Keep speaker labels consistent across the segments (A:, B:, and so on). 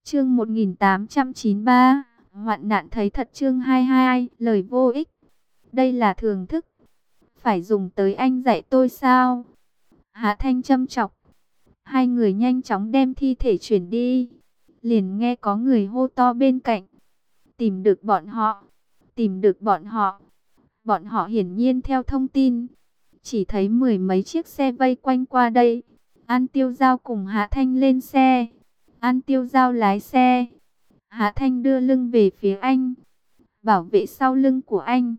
A: Chương 1893, hoạn nạn thấy thật. Chương 22, lời vô ích. Đây là thưởng thức. Phải dùng tới anh dạy tôi sao? Hạ Thanh châm chọc. Hai người nhanh chóng đem thi thể chuyển đi. Liền nghe có người hô to bên cạnh. Tìm được bọn họ. Tìm được bọn họ. Bọn họ hiển nhiên theo thông tin. Chỉ thấy mười mấy chiếc xe vây quanh qua đây. An Tiêu Giao cùng Hạ Thanh lên xe. An Tiêu Giao lái xe. Hạ Thanh đưa lưng về phía anh. Bảo vệ sau lưng của anh.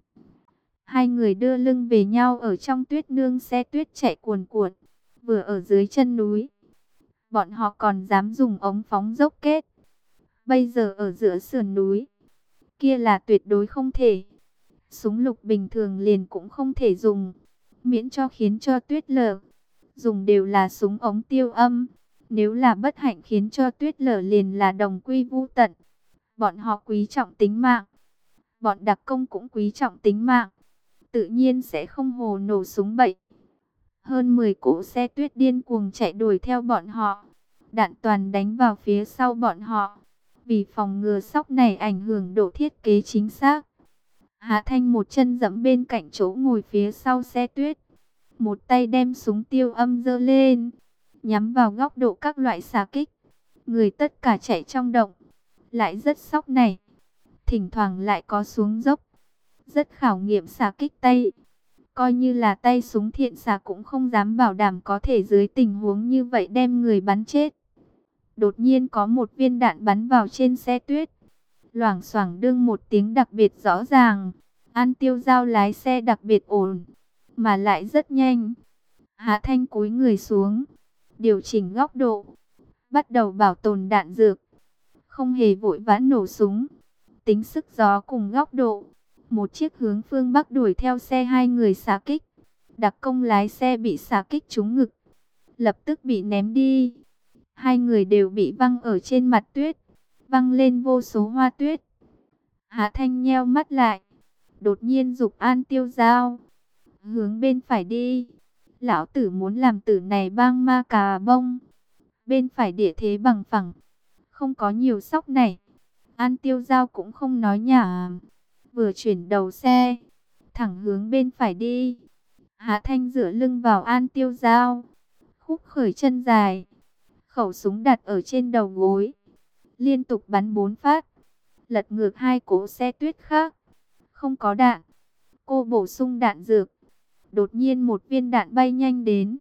A: Hai người đưa lưng về nhau ở trong tuyết nương xe tuyết chạy cuồn cuộn. Vừa ở dưới chân núi. Bọn họ còn dám dùng ống phóng dốc kết. Bây giờ ở giữa sườn núi. Kia là tuyệt đối không thể. Súng lục bình thường liền cũng không thể dùng. Miễn cho khiến cho tuyết lở. Dùng đều là súng ống tiêu âm. Nếu là bất hạnh khiến cho tuyết lở liền là đồng quy vu tận. Bọn họ quý trọng tính mạng. Bọn đặc công cũng quý trọng tính mạng. Tự nhiên sẽ không hồ nổ súng bậy. Hơn 10 cỗ xe tuyết điên cuồng chạy đuổi theo bọn họ. Đạn toàn đánh vào phía sau bọn họ. Vì phòng ngừa sóc này ảnh hưởng độ thiết kế chính xác. Hạ Thanh một chân giẫm bên cạnh chỗ ngồi phía sau xe tuyết. Một tay đem súng tiêu âm giơ lên. Nhắm vào góc độ các loại xạ kích. Người tất cả chạy trong động. Lại rất sóc này. Thỉnh thoảng lại có xuống dốc. Rất khảo nghiệm xạ kích tay. Coi như là tay súng thiện xạ cũng không dám bảo đảm có thể dưới tình huống như vậy đem người bắn chết. Đột nhiên có một viên đạn bắn vào trên xe tuyết. Loảng xoảng đương một tiếng đặc biệt rõ ràng. An Tiêu Giao lái xe đặc biệt ổn. Mà lại rất nhanh. Hạ Thanh cúi người xuống. Điều chỉnh góc độ. Bắt đầu bảo tồn đạn dược. Không hề vội vã nổ súng. Tính sức gió cùng góc độ. Một chiếc hướng phương Bắc đuổi theo xe hai người xạ kích. Đặc công lái xe bị xạ kích trúng ngực. Lập tức bị ném đi. Hai người đều bị văng ở trên mặt tuyết. Văng lên vô số hoa tuyết. Hạ Thanh nheo mắt lại. Đột nhiên giục An Tiêu Giao. Hướng bên phải đi. Lão tử muốn làm tử này bang ma cà bông. Bên phải địa thế bằng phẳng. Không có nhiều sóc này. An Tiêu Giao cũng không nói nhả. Vừa chuyển đầu xe. Thẳng hướng bên phải đi. Hạ Thanh dựa lưng vào An Tiêu Giao. Khúc khởi chân dài. Khẩu súng đặt ở trên đầu gối. Liên tục bắn 4 phát. Lật ngược hai cỗ xe tuyết khác. Không có đạn. Cô bổ sung đạn dược. Đột nhiên một viên đạn bay nhanh đến.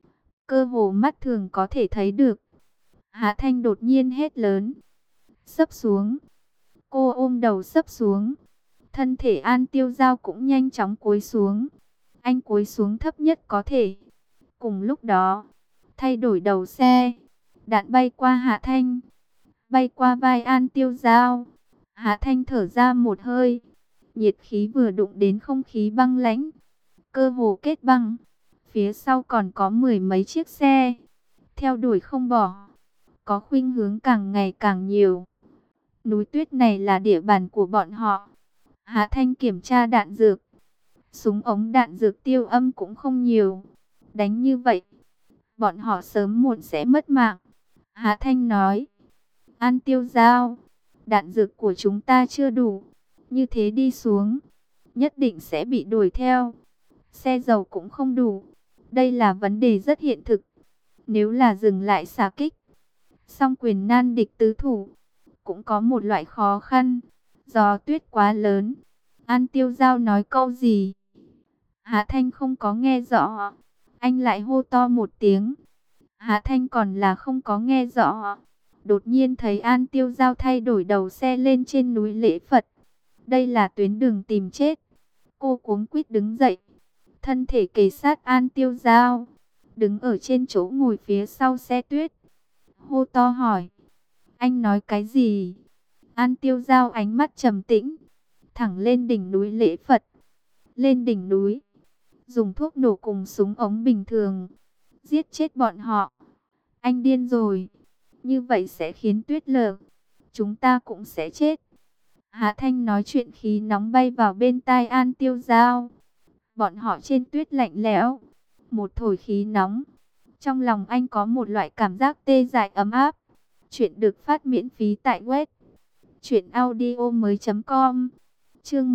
A: Cơ hồ mắt thường có thể thấy được. Hạ Thanh đột nhiên hét lớn. Sấp xuống. Cô ôm đầu sấp xuống. Thân thể An Tiêu Giao cũng nhanh chóng cúi xuống. Anh cúi xuống thấp nhất có thể. Cùng lúc đó, thay đổi đầu xe. Đạn bay qua Hạ Thanh. Bay qua vai An Tiêu Giao. Hạ Thanh thở ra một hơi. Nhiệt khí vừa đụng đến không khí băng lãnh. Cơ hồ kết băng. Phía sau còn có mười mấy chiếc xe. Theo đuổi không bỏ. Có khuynh hướng càng ngày càng nhiều. Núi tuyết này là địa bàn của bọn họ. Hạ Thanh kiểm tra đạn dược. Súng ống đạn dược tiêu âm cũng không nhiều. Đánh như vậy, bọn họ sớm muộn sẽ mất mạng. Hạ Thanh nói. An Tiêu Giao, đạn dược của chúng ta chưa đủ. Như thế đi xuống, nhất định sẽ bị đuổi theo. Xe dầu cũng không đủ. Đây là vấn đề rất hiện thực. Nếu là dừng lại xạ kích, song quyền nan địch tứ thủ, cũng có một loại khó khăn. Gió tuyết quá lớn. An Tiêu Giao nói câu gì? Hạ Thanh không có nghe rõ. Anh lại hô to một tiếng. Hạ Thanh còn là không có nghe rõ. Đột nhiên thấy An Tiêu Giao thay đổi đầu xe lên trên núi Lễ Phật. Đây là tuyến đường tìm chết. Cô cuống quýt đứng dậy. Thân thể kề sát An Tiêu Giao. Đứng ở trên chỗ ngồi phía sau xe tuyết. Hô to hỏi. Anh nói cái gì? An Tiêu Giao ánh mắt trầm tĩnh. Thẳng lên đỉnh núi Lễ Phật. Lên đỉnh núi. Dùng thuốc nổ cùng súng ống bình thường. Giết chết bọn họ. Anh điên rồi. Như vậy sẽ khiến tuyết lở. Chúng ta cũng sẽ chết. Hạ Thanh nói chuyện khí nóng bay vào bên tai An Tiêu Giao. Bọn họ trên tuyết lạnh lẽo. Một thổi khí nóng. Trong lòng anh có một loại cảm giác tê dại ấm áp. Chuyện được phát miễn phí tại web truyệnaudiomoi.com. Chương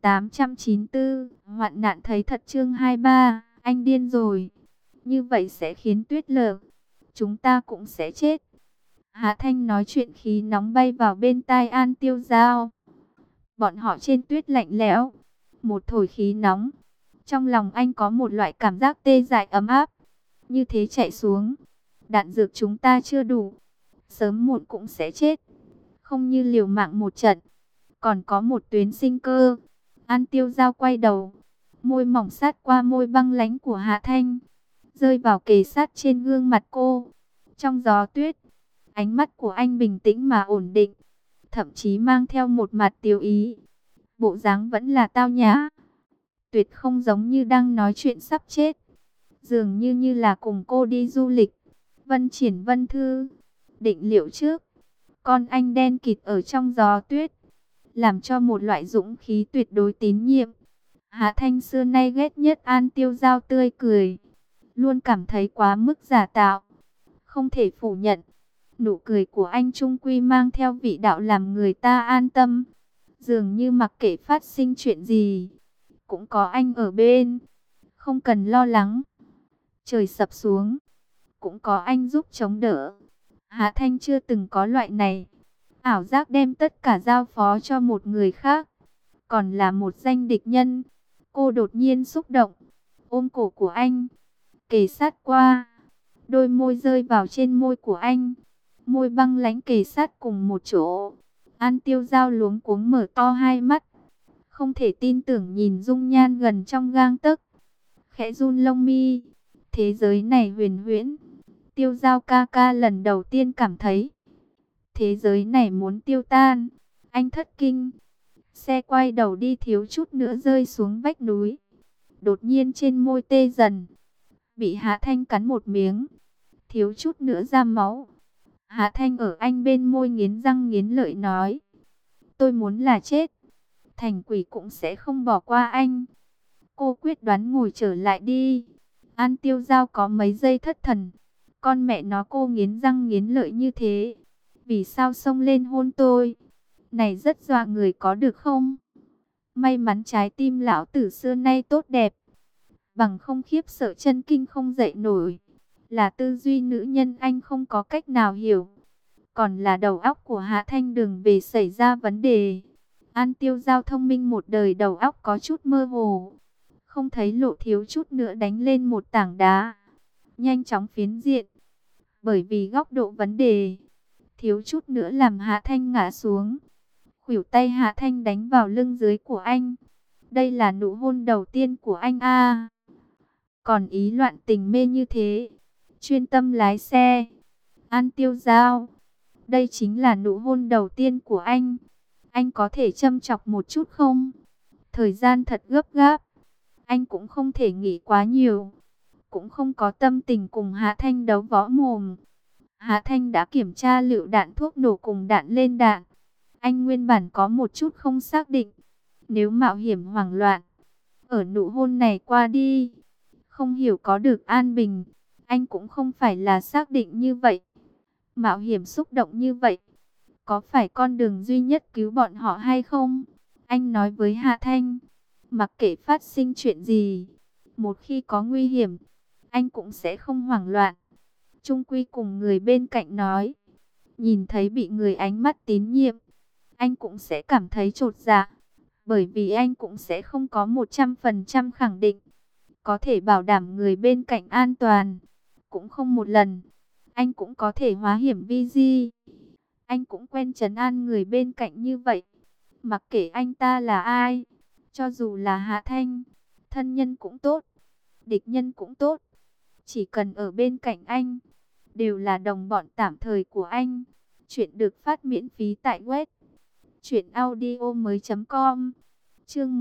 A: 1894, hoạn nạn thấy thật. Chương 23, anh điên rồi. Như vậy sẽ khiến tuyết lở, chúng ta cũng sẽ chết. Hạ Thanh nói chuyện khí nóng bay vào bên tai An Tiêu Giao. Bọn họ trên tuyết lạnh lẽo, một thổi khí nóng. Trong lòng anh có một loại cảm giác tê dại ấm áp. Như thế chạy xuống, đạn dược chúng ta chưa đủ, sớm muộn cũng sẽ chết. Không như liều mạng một trận, còn có một tuyến sinh cơ. An Tiêu Giao quay đầu, môi mỏng sát qua môi băng lãnh của Hạ Thanh, rơi vào kề sát trên gương mặt cô. Trong gió tuyết, ánh mắt của anh bình tĩnh mà ổn định, thậm chí mang theo một mặt tiêu ý. Bộ dáng vẫn là tao nhã, tuyệt không giống như đang nói chuyện sắp chết. Dường như là cùng cô đi du lịch. Vân Triển Vân Thư định liệu trước, con anh đen kịt ở trong gió tuyết, làm cho một loại dũng khí tuyệt đối tín nhiệm. Hạ Thanh xưa nay ghét nhất An Tiêu Giao tươi cười, luôn cảm thấy quá mức giả tạo. Không thể phủ nhận, nụ cười của anh chung quy mang theo vị đạo làm người ta an tâm. Dường như mặc kệ phát sinh chuyện gì, cũng có anh ở bên, không cần lo lắng. Trời sập xuống, cũng có anh giúp chống đỡ. Hạ Thanh chưa từng có loại này. Ảo giác đem tất cả giao phó cho một người khác, còn là một danh địch nhân. Cô đột nhiên xúc động, ôm cổ của anh, kề sát qua. Đôi môi rơi vào trên môi của anh, môi băng lãnh kề sát cùng một chỗ. An Tiêu Giao luống cuống mở to hai mắt, không thể tin tưởng nhìn dung nhan gần trong gang tấc, khẽ run lông mi. Thế giới này huyền huyễn. Tiêu Giao ca ca lần đầu tiên cảm thấy thế giới này muốn tiêu tan. Anh thất kinh. Xe quay đầu đi thiếu chút nữa rơi xuống vách núi. Đột nhiên trên môi tê dần, bị Hạ Thanh cắn một miếng, thiếu chút nữa ra máu. Hạ Thanh ở anh bên môi nghiến răng nghiến lợi nói: tôi muốn là chết, thành quỷ cũng sẽ không bỏ qua anh. Cô quyết đoán ngồi trở lại đi. An Tiêu Giao có mấy giây thất thần. Con mẹ nó, cô nghiến răng nghiến lợi như thế, vì sao xông lên hôn tôi? Này rất dọa người có được không? May mắn trái tim lão tử xưa nay tốt đẹp, bằng không khiếp sợ chân kinh không dậy nổi. Là tư duy nữ nhân anh không có cách nào hiểu, còn là đầu óc của Hạ Thanh Đường về xảy ra vấn đề. An Tiêu Giao thông minh một đời, đầu óc có chút mơ hồ, không thấy lộ thiếu chút nữa đánh lên một tảng đá, nhanh chóng phiến diện. Bởi vì góc độ vấn đề, thiếu chút nữa làm Hạ Thanh ngã xuống. Khuỷu tay Hạ Thanh đánh vào lưng dưới của anh. Đây là nụ hôn đầu tiên của anh à? Còn ý loạn tình mê như thế, chuyên tâm lái xe. An Tiêu Giao, đây chính là nụ hôn đầu tiên của anh. Anh có thể châm chọc một chút không? Thời gian thật gấp gáp, anh cũng không thể nghĩ quá nhiều, cũng không có tâm tình cùng Hạ Thanh đấu võ mồm. Hạ Thanh đã kiểm tra lựu đạn, thuốc nổ cùng đạn lên đạn. Anh nguyên bản có một chút không xác định, nếu mạo hiểm hoảng loạn, ở nụ hôn này qua đi, không hiểu có được an bình. Anh cũng không phải là xác định như vậy. Mạo hiểm xúc động như vậy, có phải con đường duy nhất cứu bọn họ hay không? Anh nói với Hạ Thanh, mặc kệ phát sinh chuyện gì, một khi có nguy hiểm, anh cũng sẽ không hoảng loạn. Chung quy cùng người bên cạnh nói, nhìn thấy bị người ánh mắt tín nhiệm, anh cũng sẽ cảm thấy chột dạ. Bởi vì anh cũng sẽ không có 100% khẳng định có thể bảo đảm người bên cạnh an toàn. Cũng không một lần, anh cũng có thể hóa hiểm vi di. Anh cũng quen trấn an người bên cạnh như vậy. Mặc kệ anh ta là ai, cho dù là Hạ Thanh, thân nhân cũng tốt, địch nhân cũng tốt, chỉ cần ở bên cạnh anh, đều là đồng bọn tạm thời của anh. Chuyện được phát miễn phí tại web truyệnaudiomoi.com. Chương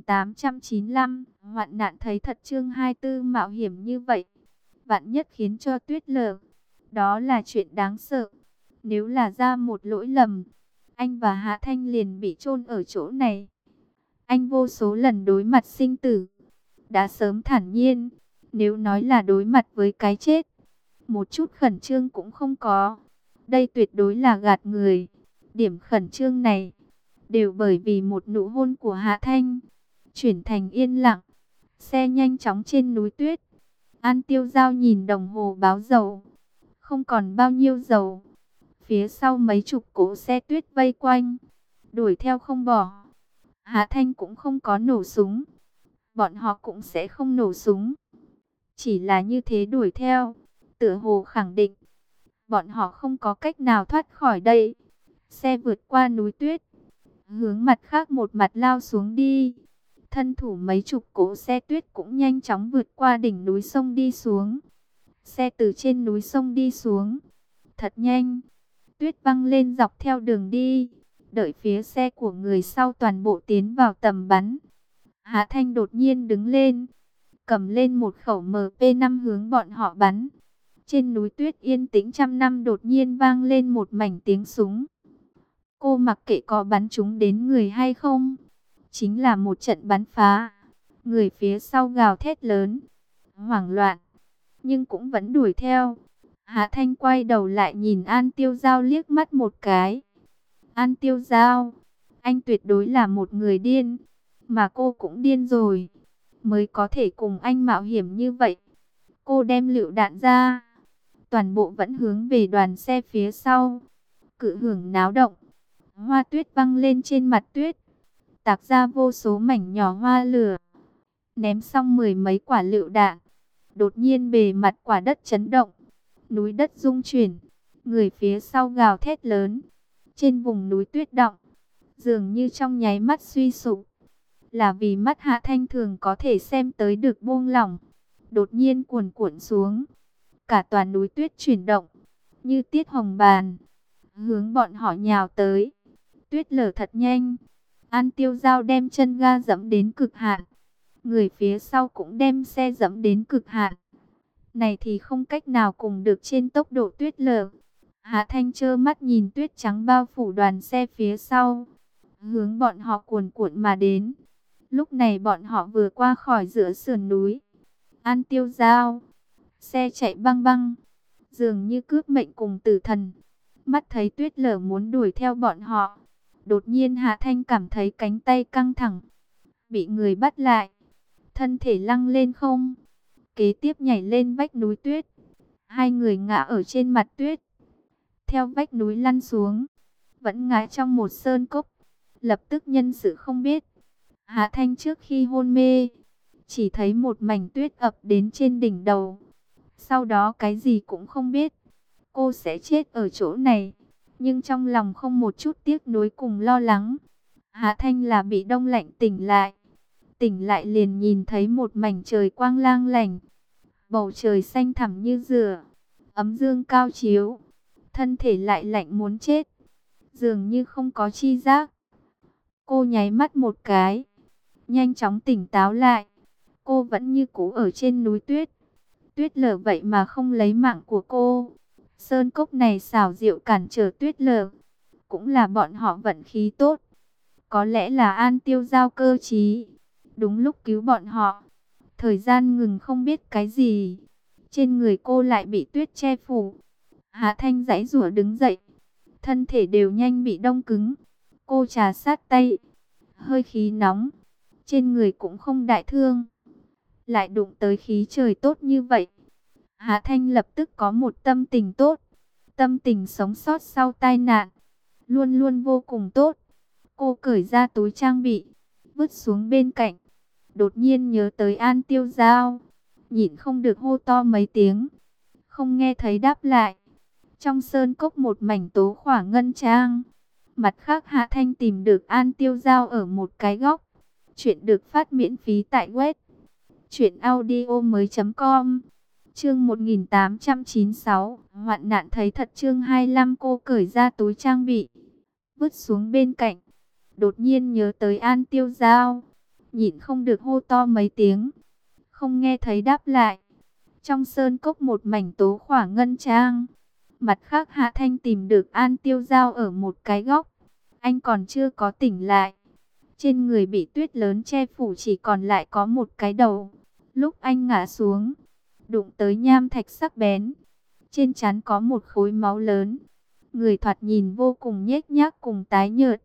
A: 1895, hoạn nạn thấy thật. Chương 24, mạo hiểm như vậy, vạn nhất khiến cho tuyết lở, đó là chuyện đáng sợ. Nếu là ra một lỗi lầm, anh và Hạ Thanh liền bị chôn ở chỗ này. Anh vô số lần đối mặt sinh tử, đã sớm thản nhiên. Nếu nói là đối mặt với cái chết, một chút khẩn trương cũng không có. Đây tuyệt đối là gạt người. Điểm khẩn trương này đều bởi vì một nụ hôn của Hạ Thanh. Chuyển thành yên lặng. Xe nhanh chóng trên núi tuyết. An Tiêu Giao nhìn đồng hồ báo dầu. Không còn bao nhiêu dầu. Phía sau mấy chục cỗ xe tuyết vây quanh. Đuổi theo không bỏ. Hạ Thanh cũng không có nổ súng. Bọn họ cũng sẽ không nổ súng. Chỉ là như thế đuổi theo. Tựa hồ khẳng định. Bọn họ không có cách nào thoát khỏi đây. Xe vượt qua núi tuyết. Hướng mặt khác một mặt lao xuống đi. Thân thủ mấy chục cỗ xe tuyết cũng nhanh chóng vượt qua đỉnh núi sông đi xuống. Xe từ trên núi sông đi xuống. Thật nhanh. Tuyết văng lên dọc theo đường đi. Đợi phía xe của người sau toàn bộ tiến vào tầm bắn. Hạ Thanh đột nhiên đứng lên. Cầm lên một khẩu MP5 hướng bọn họ bắn. Trên núi tuyết yên tĩnh trăm năm đột nhiên vang lên một mảnh tiếng súng. Cô mặc kệ có bắn trúng đến người hay không. Chính là một trận bắn phá. Người phía sau gào thét lớn. Hoảng loạn. Nhưng cũng vẫn đuổi theo. Hạ Thanh quay đầu lại nhìn An Tiêu Giao liếc mắt một cái. An Tiêu Giao. Anh tuyệt đối là một người điên. Mà cô cũng điên rồi. Mới có thể cùng anh mạo hiểm như vậy. Cô đem lựu đạn ra. Toàn bộ vẫn hướng về đoàn xe phía sau. Cự hưởng náo động. Hoa tuyết văng lên trên mặt tuyết. Tạc ra vô số mảnh nhỏ hoa lửa. Ném xong mười mấy quả lựu đạn. Đột nhiên bề mặt quả đất chấn động. Núi đất rung chuyển. Người phía sau gào thét lớn. Trên vùng núi tuyết động. Dường như trong nháy mắt suy sụp. Là vì mắt Hạ Thanh thường có thể xem tới được buông lỏng. Đột nhiên cuồn cuộn xuống. Cả toàn núi tuyết chuyển động. Như tiết hồng bàn. Hướng bọn họ nhào tới. Tuyết lở thật nhanh. An Tiêu Giao đem chân ga dẫm đến cực hạn. Người phía sau cũng đem xe dẫm đến cực hạn. Này thì không cách nào cùng được trên tốc độ tuyết lở. Hạ Thanh trơ mắt nhìn tuyết trắng bao phủ đoàn xe phía sau. Hướng bọn họ cuồn cuộn mà đến. Lúc này bọn họ vừa qua khỏi giữa sườn núi. An Tiêu Giao. Xe chạy băng băng. Dường như cướp mệnh cùng tử thần. Mắt thấy tuyết lở muốn đuổi theo bọn họ. Đột nhiên Hạ Thanh cảm thấy cánh tay căng thẳng. Bị người bắt lại. Thân thể lăng lên không. Kế tiếp nhảy lên vách núi tuyết. Hai người ngã ở trên mặt tuyết. Theo vách núi lăn xuống. Vẫn ngã trong một sơn cốc. Lập tức nhân sự không biết. Hạ Thanh trước khi hôn mê. Chỉ thấy một mảnh tuyết ập đến trên đỉnh đầu. Sau đó cái gì cũng không biết. Cô sẽ chết ở chỗ này. Nhưng trong lòng không một chút tiếc nuối cùng lo lắng. Hạ Thanh là bị đông lạnh tỉnh lại. Tỉnh lại liền nhìn thấy một mảnh trời quang lang lành. Bầu trời xanh thẳm như dừa. Ấm dương cao chiếu. Thân thể lại lạnh muốn chết. Dường như không có chi giác. Cô nháy mắt một cái. Nhanh chóng tỉnh táo lại. Cô vẫn như cũ ở trên núi tuyết. Tuyết lở vậy mà không lấy mạng của cô. Sơn cốc này xảo diệu cản trở tuyết lở. Cũng là bọn họ vận khí tốt. Có lẽ là An Tiêu Giao cơ trí. Đúng lúc cứu bọn họ. Thời gian ngừng không biết cái gì. Trên người cô lại bị tuyết che phủ. Hạ Thanh giãy giụa đứng dậy. Thân thể đều nhanh bị đông cứng. Cô trà sát tay. Hơi khí nóng. Trên người cũng không đại thương. Lại đụng tới khí trời tốt như vậy. Hạ Thanh lập tức có một tâm tình tốt. Tâm tình sống sót sau tai nạn. Luôn luôn vô cùng tốt. Cô cởi ra túi trang bị. Vứt xuống bên cạnh. Đột nhiên nhớ tới An Tiêu Giao. Nhịn không được hô to mấy tiếng. Không nghe thấy đáp lại. Trong sơn cốc một mảnh tố khỏa ngân trang. Mặt khác Hạ Thanh tìm được An Tiêu Giao ở một cái góc. Chuyện được phát miễn phí tại web truyệnaudiomoi.com. Chương 1896, hoạn nạn thấy thật. Chương 25. Cô cởi ra túi trang bị, vứt xuống bên cạnh. Đột nhiên nhớ tới An Tiêu Giao, nhịn không được hô to mấy tiếng. Không nghe thấy đáp lại. Trong sơn cốc một mảnh tố khỏa ngân trang. Mặt khác Hạ Thanh tìm được An Tiêu Giao ở một cái góc. Anh còn chưa có tỉnh lại. Trên người bị tuyết lớn che phủ, chỉ còn lại có một cái đầu. Lúc anh ngã xuống, đụng tới nham thạch sắc bén. Trên trán có một khối máu lớn. người thoạt nhìn vô cùng nhếch nhác cùng tái nhợt.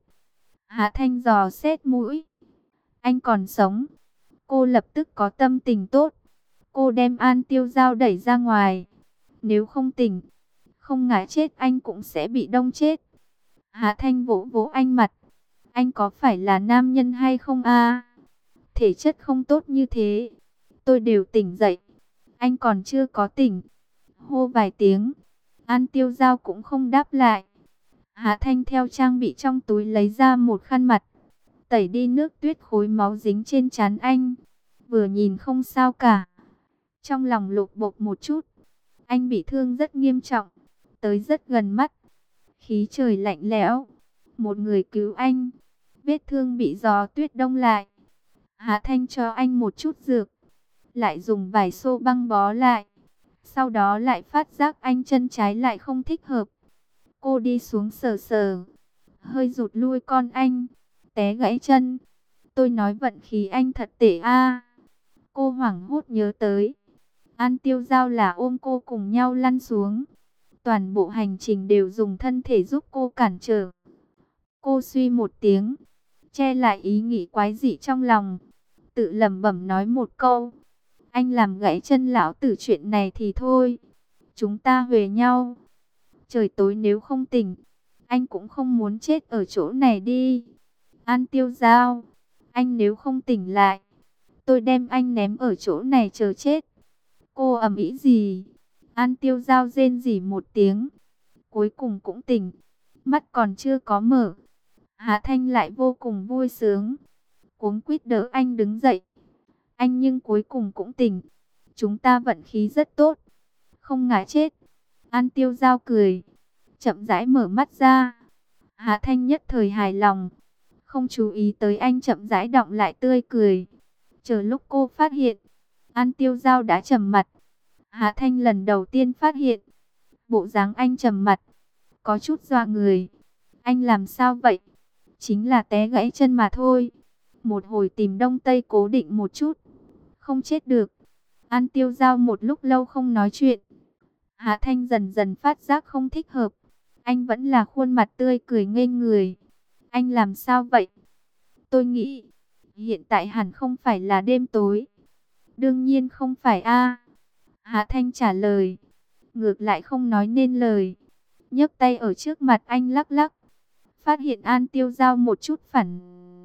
A: Hạ Thanh dò xét mũi. Anh còn sống. Cô lập tức có tâm tình tốt. Cô đem An Tiêu Giao đẩy ra ngoài. Nếu không tỉnh, không ngã chết anh cũng sẽ bị đông chết. Hạ Thanh vỗ vỗ anh mặt. Anh có phải là nam nhân hay không a? Thể chất không tốt như thế. Tôi đều tỉnh dậy. Anh còn chưa có tỉnh. Hô vài tiếng. An Tiêu Giao cũng không đáp lại. Hạ Thanh theo trang bị trong túi lấy ra một khăn mặt. Tẩy đi nước tuyết khối máu dính trên trán anh. Vừa nhìn không sao cả. Trong lòng lột bột một chút. Anh bị thương rất nghiêm trọng. Tới rất gần mắt. Khí trời lạnh lẽo. Một người cứu anh. Vết thương bị gió tuyết đông lại. Hạ Thanh cho anh một chút dược. Lại dùng vải xô băng bó lại. Sau đó lại phát giác anh chân trái lại không thích hợp. Cô đi xuống sờ sờ. Hơi rụt lui con anh. Té gãy chân. Tôi nói vận khí anh thật tệ a. Cô hoảng hốt nhớ tới. An Tiêu Giao là ôm cô cùng nhau lăn xuống. Toàn bộ hành trình đều dùng thân thể giúp cô cản trở. Cô suy một tiếng. Che lại ý nghĩ quái dị trong lòng. Tự lẩm bẩm nói một câu. Anh làm gãy chân lão tử chuyện này thì thôi. Chúng ta huề nhau. Trời tối nếu không tỉnh. Anh cũng không muốn chết ở chỗ này đi. An Tiêu Giao. Anh nếu không tỉnh lại. Tôi đem anh ném ở chỗ này chờ chết. Cô ầm ĩ gì? An Tiêu Giao rên rỉ một tiếng. Cuối cùng cũng tỉnh. Mắt còn chưa có mở. Hạ Thanh lại vô cùng vui sướng. Cuống quýt đỡ anh đứng dậy. Anh nhưng cuối cùng cũng tỉnh. Chúng ta vận khí rất tốt. Không ngã chết. An Tiêu Giao cười. Chậm rãi mở mắt ra. Hạ Thanh nhất thời hài lòng. Không chú ý tới anh chậm rãi đọng lại tươi cười. Chờ lúc cô phát hiện. An Tiêu Giao đã trầm mặt. Hạ Thanh lần đầu tiên phát hiện. Bộ dáng anh trầm mặt. Có chút dọa người. Anh làm sao vậy? Chính là té gãy chân mà thôi. Một hồi tìm đông tây cố định một chút. Không chết được. An Tiêu Giao một lúc lâu không nói chuyện. Hạ Thanh dần dần phát giác không thích hợp. Anh vẫn là khuôn mặt tươi cười ngây người. Anh làm sao vậy? Tôi nghĩ, hiện tại hẳn không phải là đêm tối. Đương nhiên không phải a. Hạ Thanh trả lời. Ngược lại không nói nên lời. Nhấc tay ở trước mặt anh lắc lắc. Phát hiện An Tiêu Giao một chút phản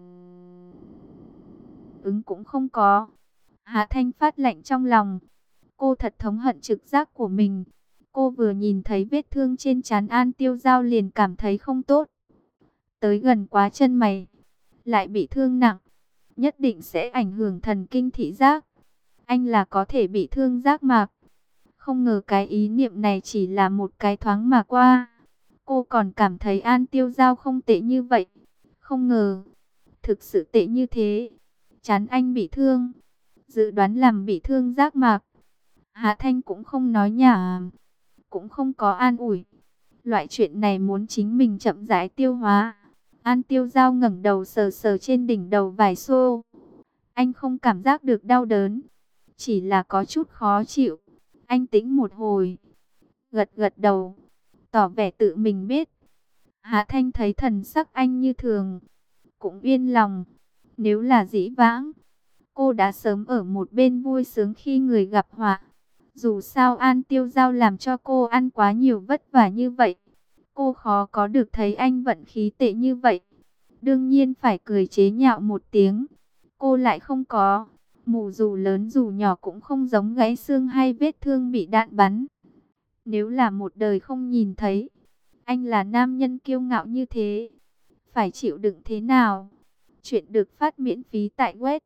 A: ứng cũng không có. Hạ Thanh phát lạnh trong lòng. Cô thật thống hận trực giác của mình. Cô vừa nhìn thấy vết thương trên trán An Tiêu Giao liền cảm thấy không tốt. Tới gần quá chân mày. Lại bị thương nặng. Nhất định sẽ ảnh hưởng thần kinh thị giác. Anh là có thể bị thương giác mạc. Không ngờ cái ý niệm này chỉ là một cái thoáng mà qua. Cô còn cảm thấy An Tiêu Giao không tệ như vậy. Không ngờ. Thực sự tệ như thế. Trán anh bị thương. Dự đoán làm bị thương giác mạc. Hạ Thanh cũng không nói nhảm. Cũng không có an ủi. Loại chuyện này muốn chính mình chậm rãi tiêu hóa. An Tiêu Giao ngẩng đầu sờ sờ trên đỉnh đầu vài xô. Anh không cảm giác được đau đớn. Chỉ là có chút khó chịu. Anh tĩnh một hồi. Gật gật đầu. Tỏ vẻ tự mình biết. Hạ Thanh thấy thần sắc anh như thường. Cũng yên lòng. Nếu là dĩ vãng. Cô đã sớm ở một bên vui sướng khi người gặp họa. Dù sao An Tiêu Giao làm cho cô ăn quá nhiều vất vả như vậy. Cô khó có được thấy anh vận khí tệ như vậy. Đương nhiên phải cười chế nhạo một tiếng. Cô lại không có. Mù dù lớn dù nhỏ cũng không giống gãy xương hay vết thương bị đạn bắn. Nếu là một đời không nhìn thấy. Anh là nam nhân kiêu ngạo như thế. Phải chịu đựng thế nào? Chuyện được phát miễn phí tại web.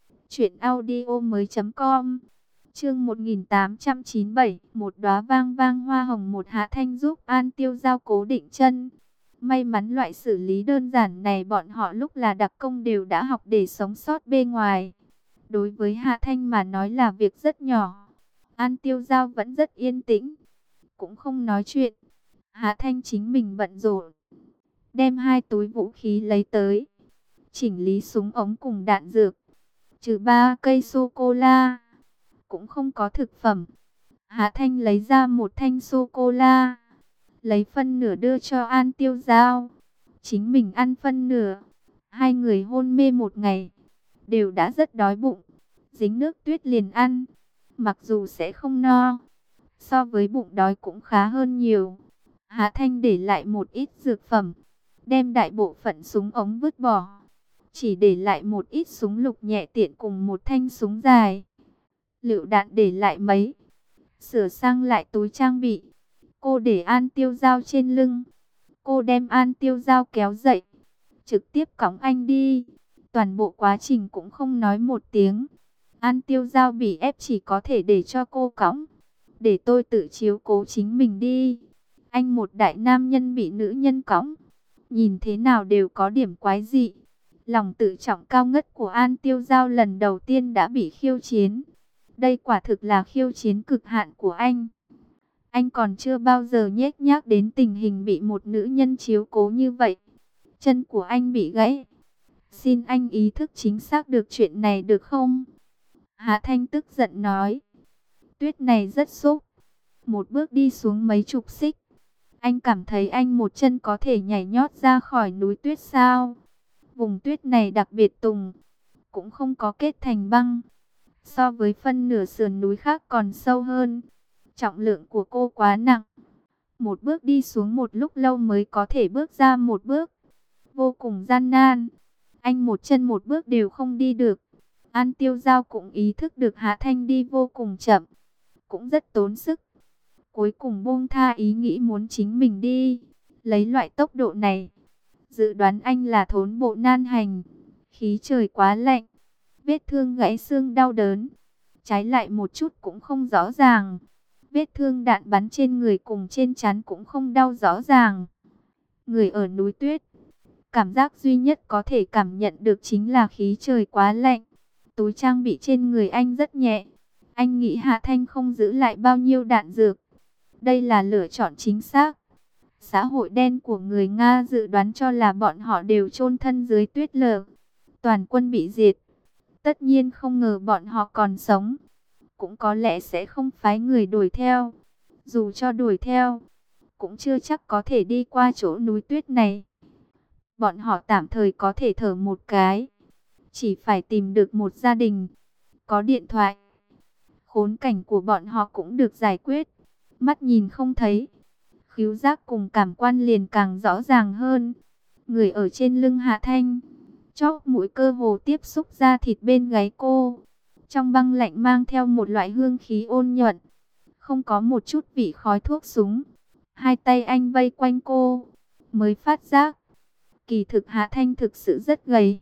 A: truyệnaudiomoi.com. Chương 1897, một đóa vang vang hoa hồng. Một Hạ Thanh giúp An Tiêu Giao cố định chân. May mắn loại xử lý đơn giản này bọn họ lúc là đặc công đều đã học để sống sót bên ngoài. Đối với Hạ Thanh mà nói là việc rất nhỏ. An Tiêu Giao vẫn rất yên tĩnh, cũng không nói chuyện. Hạ Thanh chính mình bận rộn, đem hai túi vũ khí lấy tới, chỉnh lý súng ống cùng đạn dược. Trừ 3 cây sô-cô-la, cũng không có thực phẩm. Hạ Thanh lấy ra một thanh sô-cô-la, lấy phân nửa đưa cho An Tiêu Giao, chính mình ăn phân nửa. Hai người hôn mê một ngày, đều đã rất đói bụng, dính nước tuyết liền ăn, mặc dù sẽ không no, so với bụng đói cũng khá hơn nhiều. Hạ Thanh để lại một ít dược phẩm, đem đại bộ phận súng ống vứt bỏ, chỉ để lại một ít súng lục nhẹ tiện cùng một thanh súng dài. Lựu đạn để lại mấy, sửa sang lại túi trang bị. Cô để An Tiêu Giao trên lưng, cô đem An Tiêu Giao kéo dậy, trực tiếp cõng anh đi. Toàn bộ quá trình cũng không nói một tiếng. An Tiêu Giao bị ép chỉ có thể để cho cô cõng. Để tôi tự chiếu cố chính mình đi. Anh một đại nam nhân bị nữ nhân cõng, nhìn thế nào đều có điểm quái dị. Lòng tự trọng cao ngất của An Tiêu Giao lần đầu tiên đã bị khiêu chiến. Đây quả thực là khiêu chiến cực hạn của anh. Anh còn chưa bao giờ nhếch nhác đến tình hình bị một nữ nhân chiếu cố như vậy. Chân của anh bị gãy. Xin anh ý thức chính xác được chuyện này được không? Hạ Thanh tức giận nói. Tuyết này rất xốp. Một bước đi xuống mấy chục xích. Anh cảm thấy anh một chân có thể nhảy nhót ra khỏi núi tuyết sao? Vùng tuyết này đặc biệt tùng, cũng không có kết thành băng. So với phân nửa sườn núi khác còn sâu hơn. Trọng lượng của cô quá nặng. Một bước đi xuống một lúc lâu mới có thể bước ra một bước. Vô cùng gian nan. Anh một chân một bước đều không đi được. An Tiêu Giao cũng ý thức được Hạ Thanh đi vô cùng chậm, cũng rất tốn sức. Cuối cùng buông tha ý nghĩ muốn chính mình đi. Lấy loại tốc độ này, dự đoán anh là thốn bộ nan hành. Khí trời quá lạnh, vết thương gãy xương đau đớn. Trái lại một chút cũng không rõ ràng. Vết thương đạn bắn trên người cùng trên trán cũng không đau rõ ràng. Người ở núi tuyết, cảm giác duy nhất có thể cảm nhận được chính là khí trời quá lạnh. Túi trang bị trên người anh rất nhẹ. Anh nghĩ Hạ Thanh không giữ lại bao nhiêu đạn dược. Đây là lựa chọn chính xác. Xã hội đen của người Nga dự đoán cho là bọn họ đều chôn thân dưới tuyết lở. Toàn quân bị diệt. Tất nhiên không ngờ bọn họ còn sống. Cũng có lẽ sẽ không phái người đuổi theo. Dù cho đuổi theo, cũng chưa chắc có thể đi qua chỗ núi tuyết này. Bọn họ tạm thời có thể thở một cái. Chỉ phải tìm được một gia đình có điện thoại. Khốn cảnh của bọn họ cũng được giải quyết. Mắt nhìn không thấy, khứu giác cùng cảm quan liền càng rõ ràng hơn. Người ở trên lưng Hạ Thanh, chóp mũi cơ hồ tiếp xúc da thịt bên gáy cô. Trong băng lạnh mang theo một loại hương khí ôn nhuận, không có một chút vị khói thuốc súng. Hai tay anh vây quanh cô, mới phát giác kỳ thực Hạ Thanh thực sự rất gầy.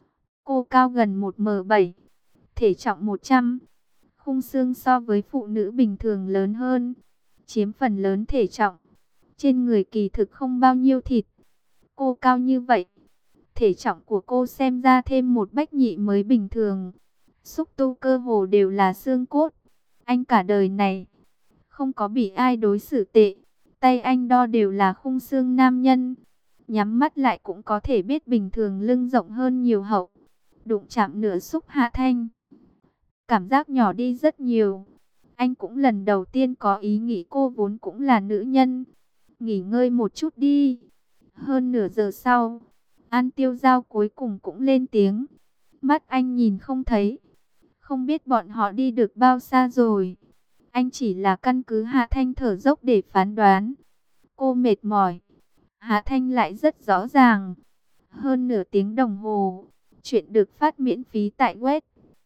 A: Cô cao gần 1m7, thể trọng 100. Khung xương so với phụ nữ bình thường lớn hơn, chiếm phần lớn thể trọng. Trên người kỳ thực không bao nhiêu thịt. Cô cao như vậy, thể trọng của cô xem ra thêm một bách nhị mới bình thường. Xúc tu cơ hồ đều là xương cốt. Anh cả đời này không có bị ai đối xử tệ. Tay anh đo đều là khung xương nam nhân. Nhắm mắt lại cũng có thể biết bình thường lưng rộng hơn nhiều hậu. Đụng chạm nửa xúc Hạ Thanh, cảm giác nhỏ đi rất nhiều. Anh cũng lần đầu tiên có ý nghĩ cô vốn cũng là nữ nhân. Nghỉ ngơi một chút đi. Hơn nửa giờ sau, An Tiêu Giao cuối cùng cũng lên tiếng. Mắt anh nhìn không thấy. Không biết bọn họ đi được bao xa rồi. Anh chỉ là căn cứ Hạ Thanh thở dốc để phán đoán. Cô mệt mỏi, Hạ Thanh lại rất rõ ràng. Hơn nửa tiếng đồng hồ. Chuyện được phát miễn phí tại web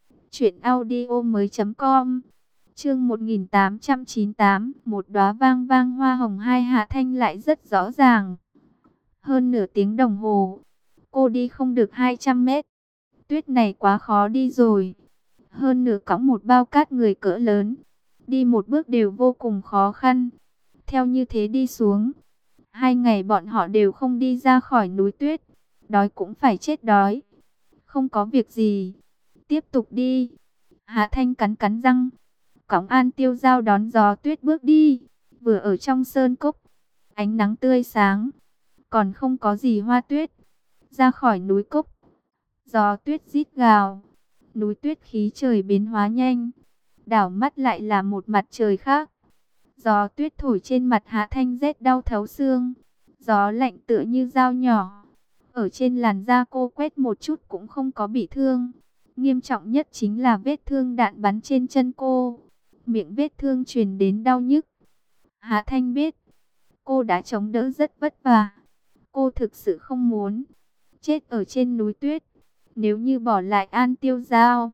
A: truyệnaudiomoi.com. Chương 1898, một đóa vang vang hoa hồng. Hai Hạ Thanh lại rất rõ ràng. Hơn nửa tiếng đồng hồ, cô đi không được 200 mét. Tuyết này quá khó đi rồi. Hơn nửa cõng một bao cát người cỡ lớn, đi một bước đều vô cùng khó khăn. Theo như thế đi xuống, 2 ngày bọn họ đều không đi ra khỏi núi tuyết. Đói cũng phải chết đói. Không có việc gì, tiếp tục đi. Hạ Thanh cắn cắn răng, cõng An Tiêu Giao đón gió tuyết bước đi. Vừa ở trong sơn cốc, ánh nắng tươi sáng, còn không có gì hoa tuyết. Ra khỏi núi cốc, gió tuyết rít gào. Núi tuyết khí trời biến hóa nhanh, đảo mắt lại là một mặt trời khác. Gió tuyết thổi trên mặt Hạ Thanh rét đau thấu xương. Gió lạnh tựa như dao nhỏ. Ở trên làn da cô quét một chút cũng không có bị thương. Nghiêm trọng nhất chính là vết thương đạn bắn trên chân cô. Miệng vết thương truyền đến đau nhức. Hạ Thanh biết, cô đã chống đỡ rất vất vả. Cô thực sự không muốn chết ở trên núi tuyết. Nếu như bỏ lại An Tiêu Giao,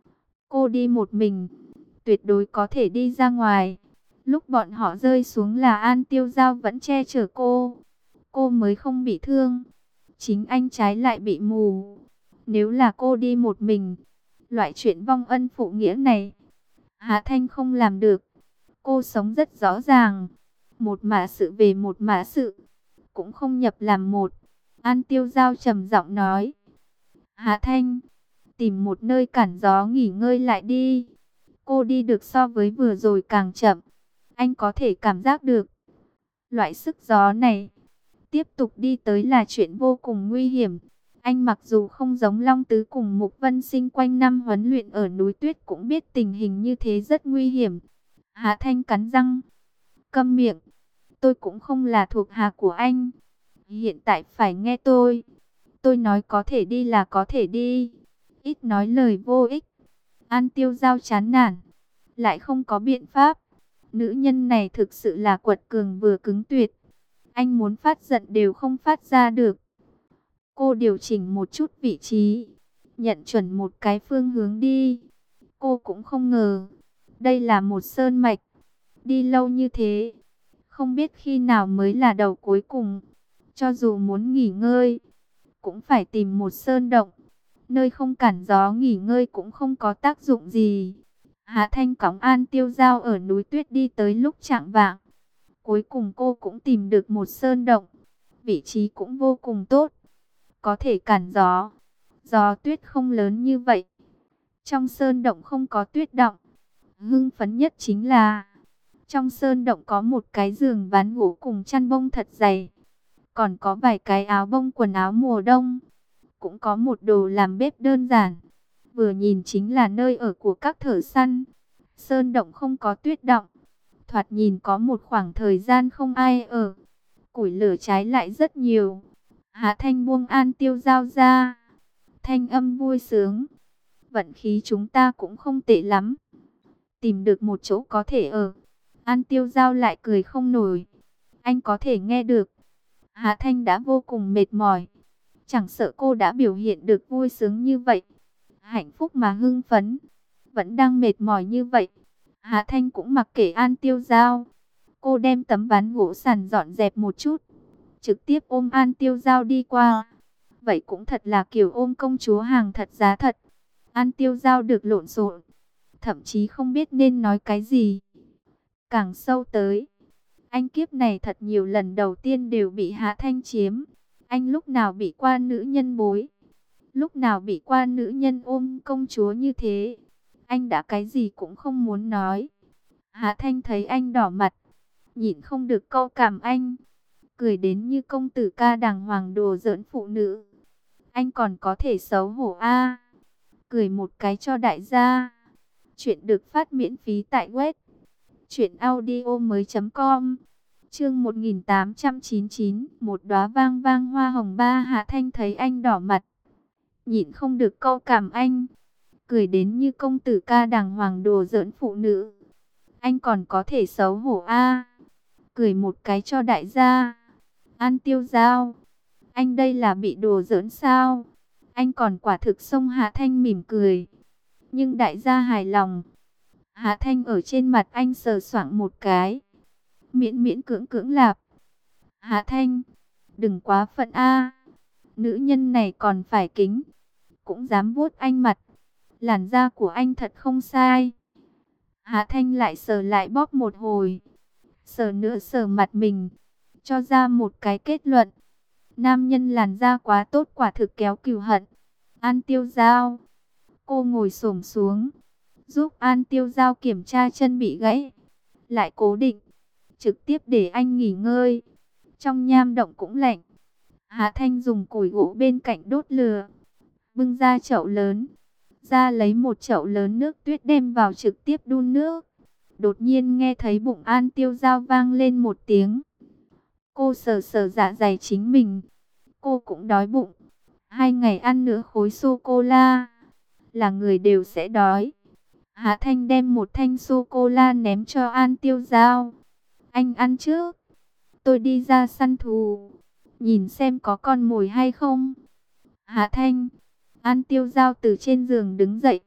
A: cô đi một mình, tuyệt đối có thể đi ra ngoài. Lúc bọn họ rơi xuống là An Tiêu Giao vẫn che chở cô. Cô mới không bị thương. Chính anh trái lại bị mù. Nếu là cô đi một mình, loại chuyện vong ân phụ nghĩa này, Hạ Thanh không làm được. Cô sống rất rõ ràng. Một mã sự về một mã sự, cũng không nhập làm một. An Tiêu Giao trầm giọng nói. Hạ Thanh, tìm một nơi cản gió nghỉ ngơi lại đi. Cô đi được so với vừa rồi càng chậm. Anh có thể cảm giác được. Loại sức gió này, tiếp tục đi tới là chuyện vô cùng nguy hiểm. Anh mặc dù không giống Long Tứ cùng Mục Vân Sinh quanh năm huấn luyện ở núi tuyết cũng biết tình hình như thế rất nguy hiểm. Hạ Thanh cắn răng. Câm miệng. Tôi cũng không là thuộc hạ của anh. Hiện tại phải nghe tôi. Tôi nói có thể đi là có thể đi. Ít nói lời vô ích. An Tiêu Giao chán nản. Lại không có biện pháp. Nữ nhân này thực sự là quật cường vừa cứng tuyệt. Anh muốn phát giận đều không phát ra được. Cô điều chỉnh một chút vị trí. Nhận chuẩn một cái phương hướng đi. Cô cũng không ngờ. Đây là một sơn mạch. Đi lâu như thế. Không biết khi nào mới là đầu cuối cùng. Cho dù muốn nghỉ ngơi, cũng phải tìm một sơn động. Nơi không cản gió nghỉ ngơi cũng không có tác dụng gì. Hạ Thanh cõng An Tiêu Giao ở núi tuyết đi tới lúc chạng vạng. Cuối cùng cô cũng tìm được một sơn động. Vị trí cũng vô cùng tốt. Có thể cản gió. Gió tuyết không lớn như vậy. Trong sơn động không có tuyết động. Hưng phấn nhất chính là trong sơn động có một cái giường ván gỗ cùng chăn bông thật dày. Còn có vài cái áo bông quần áo mùa đông. Cũng có một đồ làm bếp đơn giản. Vừa nhìn chính là nơi ở của các thợ săn. Sơn động không có tuyết động. Thoạt nhìn có một khoảng thời gian không ai ở. Củi lửa cháy lại rất nhiều. Hạ Thanh buông An Tiêu Giao ra. Thanh âm vui sướng. Vận khí chúng ta cũng không tệ lắm. Tìm được một chỗ có thể ở. An Tiêu Giao lại cười không nổi. Anh có thể nghe được. Hạ Thanh đã vô cùng mệt mỏi. Chẳng sợ cô đã biểu hiện được vui sướng như vậy. Hạnh phúc mà hưng phấn. Vẫn đang mệt mỏi như vậy. Hạ Thanh cũng mặc kệ An Tiêu Giao. Cô đem tấm ván gỗ sàn dọn dẹp một chút. Trực tiếp ôm An Tiêu Giao đi qua. Vậy cũng thật là kiểu ôm công chúa hàng thật giá thật. An Tiêu Giao được lộn xộn. Thậm chí không biết nên nói cái gì. Càng sâu tới. Anh kiếp này thật nhiều lần đầu tiên đều bị Hạ Thanh chiếm. Anh lúc nào bị qua nữ nhân bối. Lúc nào bị qua nữ nhân ôm công chúa như thế. Anh đã cái gì cũng không muốn nói. Hạ Thanh thấy anh đỏ mặt. Nhịn không được câu cảm anh. Cười đến như công tử ca đàng hoàng đùa giỡn phụ nữ. Anh còn có thể xấu hổ a. Cười một cái cho đại gia. Chuyện được phát miễn phí tại web truyệnaudiomoi.com. Chương 1899, một đóa vang vang hoa hồng ba. Hạ Thanh thấy anh đỏ mặt, nhịn không được câu cảm anh. Cười đến như công tử ca đàng hoàng đùa giỡn phụ nữ. Anh còn có thể xấu hổ a. Cười một cái cho đại gia. An Tiêu Giao, anh đây là bị đùa giỡn sao? Anh còn quả thực xông Hạ Thanh mỉm cười. Nhưng đại gia hài lòng. Hạ Thanh ở trên mặt anh sờ soạng một cái. Miễn miễn cưỡng cưỡng lạp. Hạ Thanh, đừng quá phận a. Nữ nhân này còn phải kính. Cũng dám vuốt anh mặt. Làn da của anh thật không sai. Hạ Thanh lại sờ lại bóp một hồi. Sờ nữa sờ mặt mình. Cho ra một cái kết luận. Nam nhân làn da quá tốt quả thực kéo cừu hận. An Tiêu Giao. Cô ngồi xổm xuống. Giúp An Tiêu Giao kiểm tra chân bị gãy. Lại cố định. Trực tiếp để anh nghỉ ngơi. Trong nham động cũng lạnh. Hạ Thanh dùng củi gỗ bên cạnh đốt lửa. Bưng ra chậu lớn. Ra lấy một chậu lớn nước tuyết đem vào trực tiếp đun nước. Đột nhiên nghe thấy bụng An Tiêu Giao vang lên một tiếng. Cô sờ sờ dạ dày chính mình. Cô cũng đói bụng. 2 ngày ăn nửa khối sô-cô-la. Là người đều sẽ đói. Hạ Thanh đem một thanh sô-cô-la ném cho An Tiêu Giao. Anh ăn trước. Tôi đi ra săn thú. Nhìn xem có con mồi hay không. Hạ Thanh. An Tiêu Giao từ trên giường đứng dậy.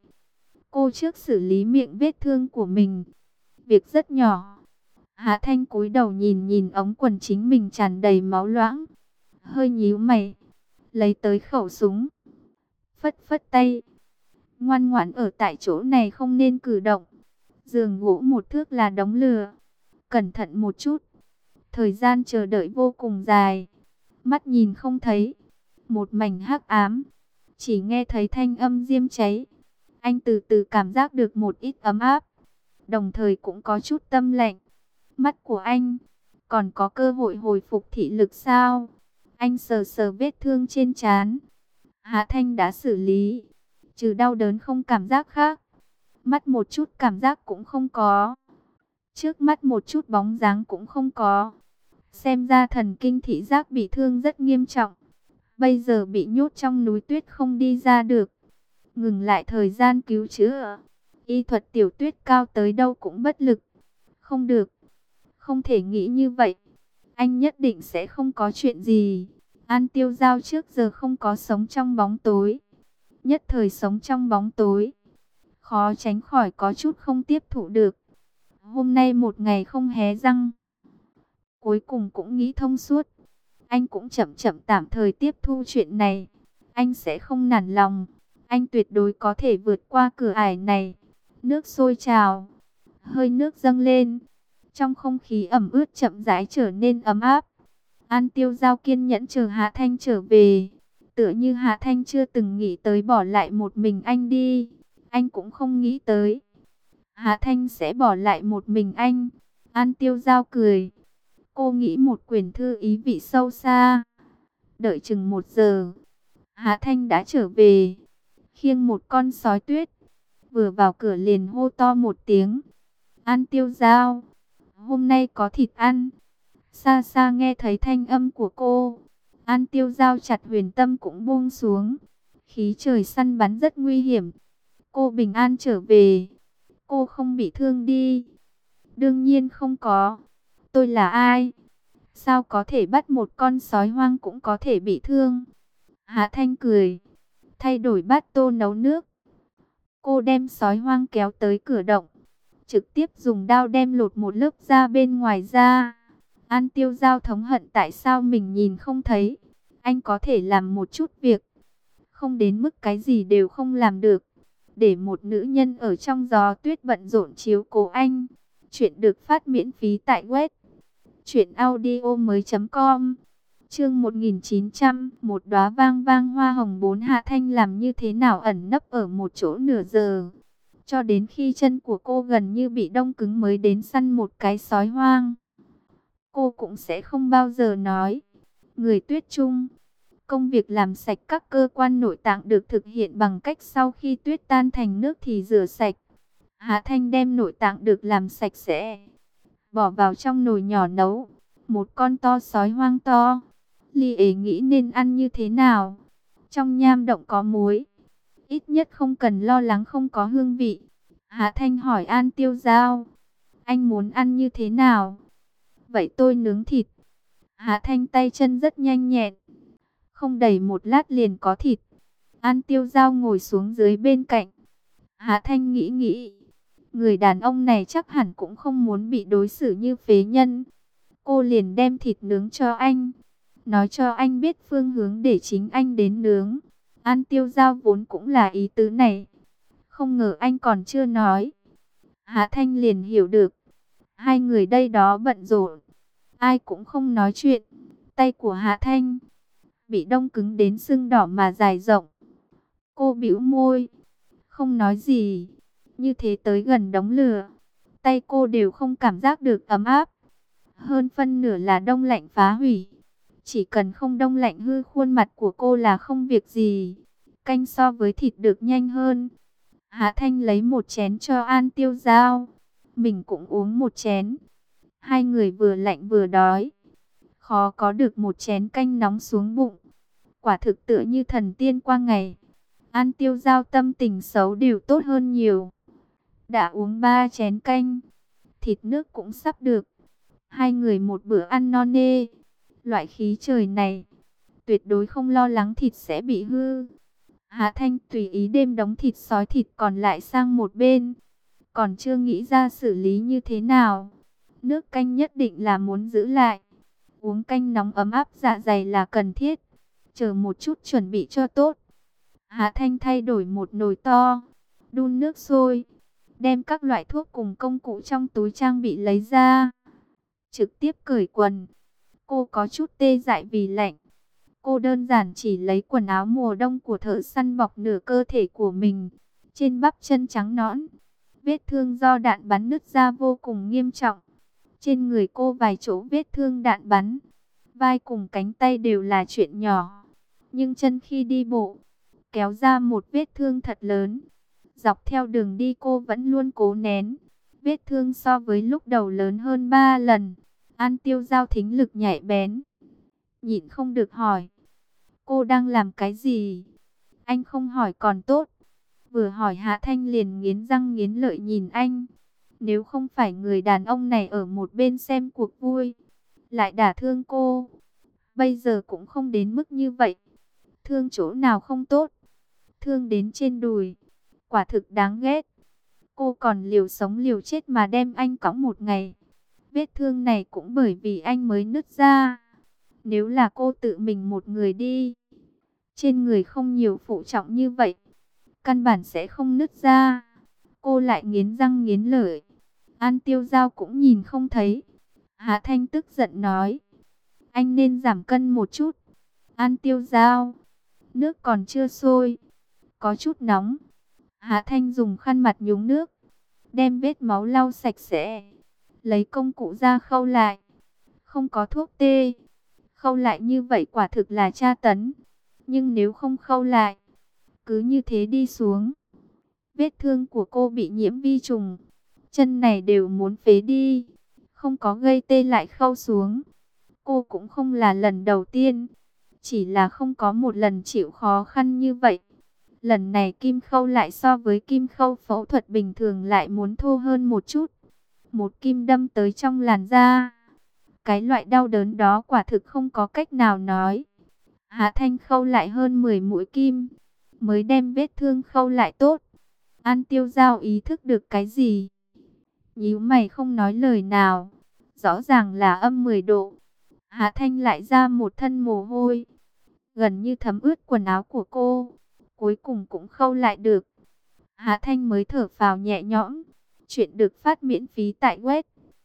A: Cô trước xử lý miệng vết thương của mình. Việc rất nhỏ. Hạ Thanh cúi đầu nhìn nhìn ống quần chính mình tràn đầy máu loãng. Hơi nhíu mày. Lấy tới khẩu súng. Phất phất tay. Ngoan ngoãn ở tại chỗ này không nên cử động. Giường gỗ một thước là đống lửa. Cẩn thận một chút. Thời gian chờ đợi vô cùng dài. Mắt nhìn không thấy. Một mảnh hắc ám. Chỉ nghe thấy thanh âm diêm cháy. Anh từ từ cảm giác được một ít ấm áp. Đồng thời cũng có chút tâm lạnh. Mắt của anh còn có cơ hội hồi phục thị lực sao? Anh sờ sờ vết thương trên trán. Hạ Thanh đã xử lý. Trừ đau đớn không cảm giác khác. Mắt một chút cảm giác cũng không có. Trước mắt một chút bóng dáng cũng không có. Xem ra thần kinh thị giác bị thương rất nghiêm trọng. Bây giờ bị nhốt trong núi tuyết không đi ra được. Ngừng lại thời gian cứu chữa. Y thuật Tiểu Tuyết cao tới đâu cũng bất lực. Không được. Không thể nghĩ như vậy. Anh nhất định sẽ không có chuyện gì. An Tiêu Giao trước giờ không có sống trong bóng tối. Nhất thời sống trong bóng tối. Khó tránh khỏi có chút không tiếp thụ được. Hôm nay một ngày không hé răng. Cuối cùng cũng nghĩ thông suốt. Anh cũng chậm chậm tạm thời tiếp thu chuyện này. Anh sẽ không nản lòng. Anh tuyệt đối có thể vượt qua cửa ải này. Nước sôi trào. Hơi nước dâng lên. Trong không khí ẩm ướt chậm rãi trở nên ấm áp. An Tiêu Giao kiên nhẫn chờ Hạ Thanh trở về. Tựa như Hạ Thanh chưa từng nghĩ tới bỏ lại một mình anh đi. Anh cũng không nghĩ tới Hạ Thanh sẽ bỏ lại một mình anh. An Tiêu Giao cười. Cô nghĩ một quyển thư ý vị sâu xa. Đợi chừng 1 giờ. Hạ Thanh đã trở về. Khiêng một con sói tuyết. Vừa vào cửa liền hô to một tiếng. An Tiêu Giao. Hôm nay có thịt ăn. Xa xa nghe thấy thanh âm của cô. An Tiêu Giao chặt huyền tâm cũng buông xuống. Khí trời săn bắn rất nguy hiểm. Cô bình an trở về. Cô không bị thương đi. Đương nhiên không có. Tôi là ai? Sao có thể bắt một con sói hoang cũng có thể bị thương? Hạ Thanh cười. Thay đổi bát tô nấu nước. Cô đem sói hoang kéo tới cửa động. Trực tiếp dùng đao đem lột một lớp da bên ngoài ra. An Tiêu Giao thống hận tại sao mình nhìn không thấy. Anh có thể làm một chút việc. Không đến mức cái gì đều không làm được. Để một nữ nhân ở trong gió tuyết bận rộn chiếu cố anh. Chuyện được phát miễn phí tại web truyệnaudiomoi.com. Chương 1900, một đóa vang vang hoa hồng 4. Hạ Thanh làm như thế nào ẩn nấp ở một chỗ nửa giờ. Cho đến khi chân của cô gần như bị đông cứng mới đến săn một cái sói hoang. Cô cũng sẽ không bao giờ nói. Người Tuyết Trung. Công việc làm sạch các cơ quan nội tạng được thực hiện bằng cách sau khi tuyết tan thành nước thì rửa sạch. Hạ Thanh đem nội tạng được làm sạch sẽ. Bỏ vào trong nồi nhỏ nấu. Một con to sói hoang to. Ly ế nghĩ nên ăn như thế nào. Trong nham động có muối. Ít nhất không cần lo lắng không có hương vị. Hạ Thanh hỏi An Tiêu Giao. Anh muốn ăn như thế nào? Vậy tôi nướng thịt. Hạ Thanh tay chân rất nhanh nhẹn. Không đầy 1 lát liền có thịt. An Tiêu Giao ngồi xuống dưới bên cạnh. Hạ Thanh nghĩ nghĩ. Người đàn ông này chắc hẳn cũng không muốn bị đối xử như phế nhân. Cô liền đem thịt nướng cho anh. Nói cho anh biết phương hướng để chính anh đến nướng. An Tiêu Giao vốn cũng là ý tứ này. Không ngờ anh còn chưa nói. Hạ Thanh liền hiểu được. Hai người đây đó bận rộn. Ai cũng không nói chuyện. Tay của Hạ Thanh bị đông cứng đến sưng đỏ mà dài rộng. Cô bĩu môi. Không nói gì. Như thế tới gần đống lửa. Tay cô đều không cảm giác được ấm áp. Hơn phân nửa là đông lạnh phá hủy. Chỉ cần không đông lạnh hư khuôn mặt của cô là không việc gì. Canh so với thịt được nhanh hơn. Hạ Thanh lấy một chén cho An Tiêu Giao. mình cũng uống một chén. Hai người vừa lạnh vừa đói, khó có được một chén canh nóng xuống bụng. Quả thực tựa như thần tiên qua ngày. An Tiêu Giao tâm tình xấu đều tốt hơn nhiều. Đã uống 3 chén canh, thịt nước cũng sắp được. Hai người một bữa ăn no nê. Loại khí trời này, tuyệt đối không lo lắng thịt sẽ bị hư. Hạ Thanh tùy ý đem đống thịt sói thịt còn lại sang một bên. Còn chưa nghĩ ra xử lý như thế nào. Nước canh nhất định là muốn giữ lại. Uống canh nóng ấm áp dạ dày là cần thiết. Chờ một chút chuẩn bị cho tốt. Hạ Thanh thay đổi một nồi to, đun nước sôi, đem các loại thuốc cùng công cụ trong túi trang bị lấy ra. Trực tiếp cởi quần. Cô có chút tê dại vì lạnh. Cô đơn giản chỉ lấy quần áo mùa đông của thợ săn bọc nửa cơ thể của mình. Trên bắp chân trắng nõn, vết thương do đạn bắn nứt ra vô cùng nghiêm trọng. Trên người cô vài chỗ vết thương đạn bắn, vai cùng cánh tay đều là chuyện nhỏ. Nhưng chân khi đi bộ, kéo ra một vết thương thật lớn. Dọc theo đường đi cô vẫn luôn cố nén. Vết thương so với lúc đầu lớn hơn 3 lần. An Tiêu Giao thính lực nhạy bén, nhịn không được hỏi: cô đang làm cái gì? Anh không hỏi còn tốt. Vừa hỏi Hạ Thanh liền nghiến răng nghiến lợi nhìn anh. Nếu không phải người đàn ông này ở một bên xem cuộc vui, lại đả thương cô, bây giờ cũng không đến mức như vậy. Thương chỗ nào không tốt? Thương đến trên đùi, quả thực đáng ghét. Cô còn liều sống liều chết mà đem anh cõng một ngày. Vết thương này cũng bởi vì anh mới nứt ra. Nếu là cô tự mình một người đi, trên người không nhiều phụ trọng như vậy, căn bản sẽ không nứt ra. Cô lại nghiến răng nghiến lợi. An Tiêu Giao cũng nhìn không thấy. Hạ Thanh tức giận nói: anh nên giảm cân một chút. An Tiêu Giao, nước còn chưa sôi, có chút nóng. Hạ Thanh dùng khăn mặt nhúng nước, đem vết máu lau sạch sẽ, lấy công cụ ra khâu lại. Không có thuốc tê, khâu lại như vậy quả thực là tra tấn. Nhưng nếu không khâu lại, cứ như thế đi xuống, vết thương của cô bị nhiễm vi trùng, chân này đều muốn phế đi. Không có gây tê lại khâu xuống. Cô cũng không là lần đầu tiên, chỉ là không có một lần chịu khó khăn như vậy. Lần này kim khâu lại so với kim khâu phẫu thuật bình thường lại muốn thô hơn một chút. Một kim đâm tới trong làn da. Cái loại đau đớn đó quả thực không có cách nào nói. Hạ Thanh khâu lại hơn 10 mũi kim, mới đem vết thương khâu lại tốt. An Tiêu Giao ý thức được cái gì, nhíu mày không nói lời nào. Rõ ràng là âm 10 độ. Hạ Thanh lại ra một thân mồ hôi, gần như thấm ướt quần áo của cô. Cuối cùng cũng khâu lại được. Hạ Thanh mới thở phào nhẹ nhõm. Chuyện được phát miễn phí tại web